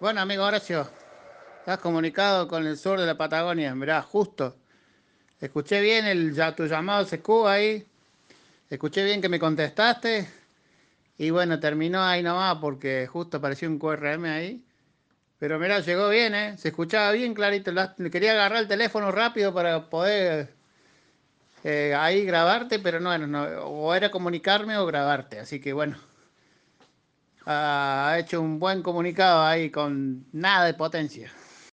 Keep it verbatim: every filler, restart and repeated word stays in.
Bueno, amigo Horacio, estás comunicado con el sur de la Patagonia. Mirá, justo. Escuché bien el, ya, tu llamado se escudo ahí. Escuché bien que me contestaste. Y bueno, terminó ahí nomás porque justo apareció un Q R M ahí. Pero mirá, llegó bien, ¿eh? Se escuchaba bien clarito. La- Quería agarrar el teléfono rápido para poder eh, ahí grabarte, pero no, no, no, o era comunicarme o grabarte. Así que bueno, ha ha hecho un buen comunicado ahí con nada de potencia.